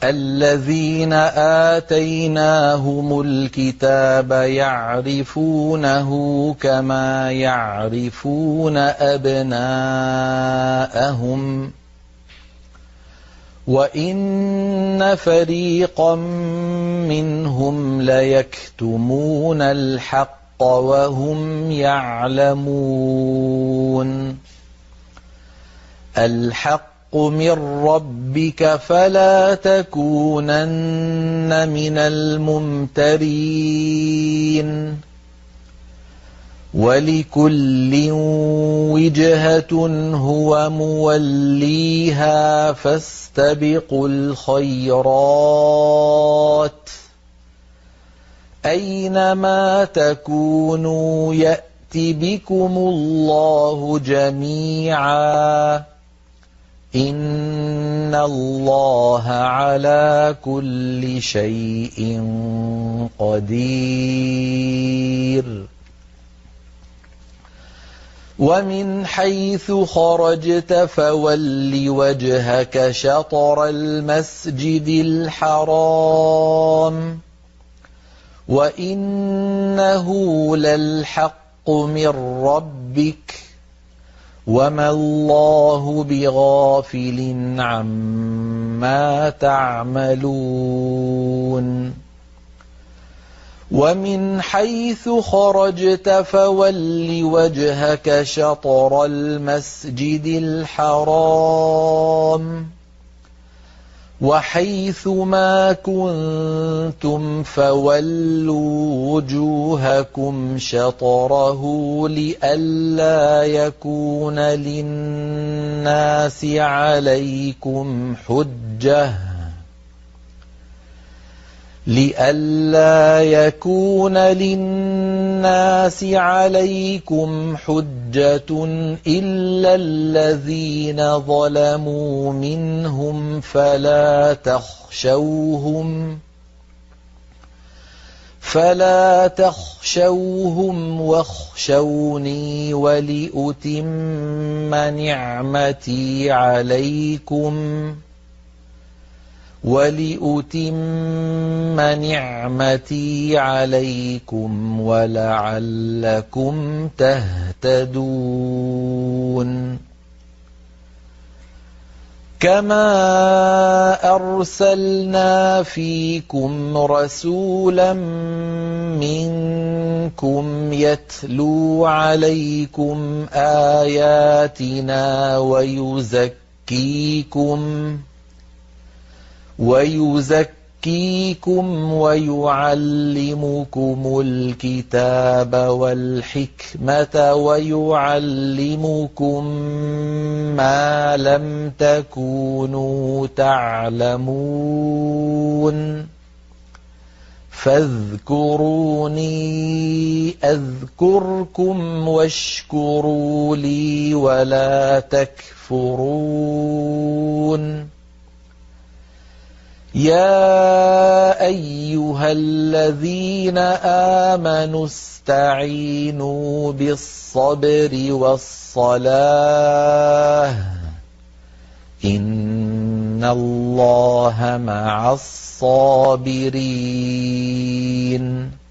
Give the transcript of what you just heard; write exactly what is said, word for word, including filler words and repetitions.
الذين آتيناهم الكتاب يعرفونه كما يعرفون أبناءهم وإن فريقا منهم ليكتمون الحق وهم يعلمون الحق من ربك فلا تكونن من الممترين ولكل وجهة هو موليها فاستبقوا الخيرات أينما تكونوا يأت بكم الله جميعا إن الله على كل شيء قدير ومن حيث خرجت فول وجهك شطر المسجد الحرام وإنه للحق من ربك وما الله بغافل عما تعملون ومن حيث خرجت فول وجهك شطر المسجد الحرام وحيث ما كنتم فولوا وجوهكم شطره لئلا يكون للناس عليكم حجة لئلا يكون للناس عليكم حجة إلا الذين ظلموا منهم فلا تخشوهم فلا تخشوهم واخشوني ولأتم نعمتي عليكم ولأتم نعمتي عليكم ولعلكم تهتدون كما أرسلنا فيكم رسولا منكم يتلو عليكم آياتنا ويزكيكم ويزكيكم ويعلمكم الكتاب والحكمة ويعلمكم ما لم تكونوا تعلمون فاذكروني أذكركم واشكروا لي ولا تكفرون يا أيها الذين آمنوا استعينوا بالصبر والصلاة إن الله مع الصابرين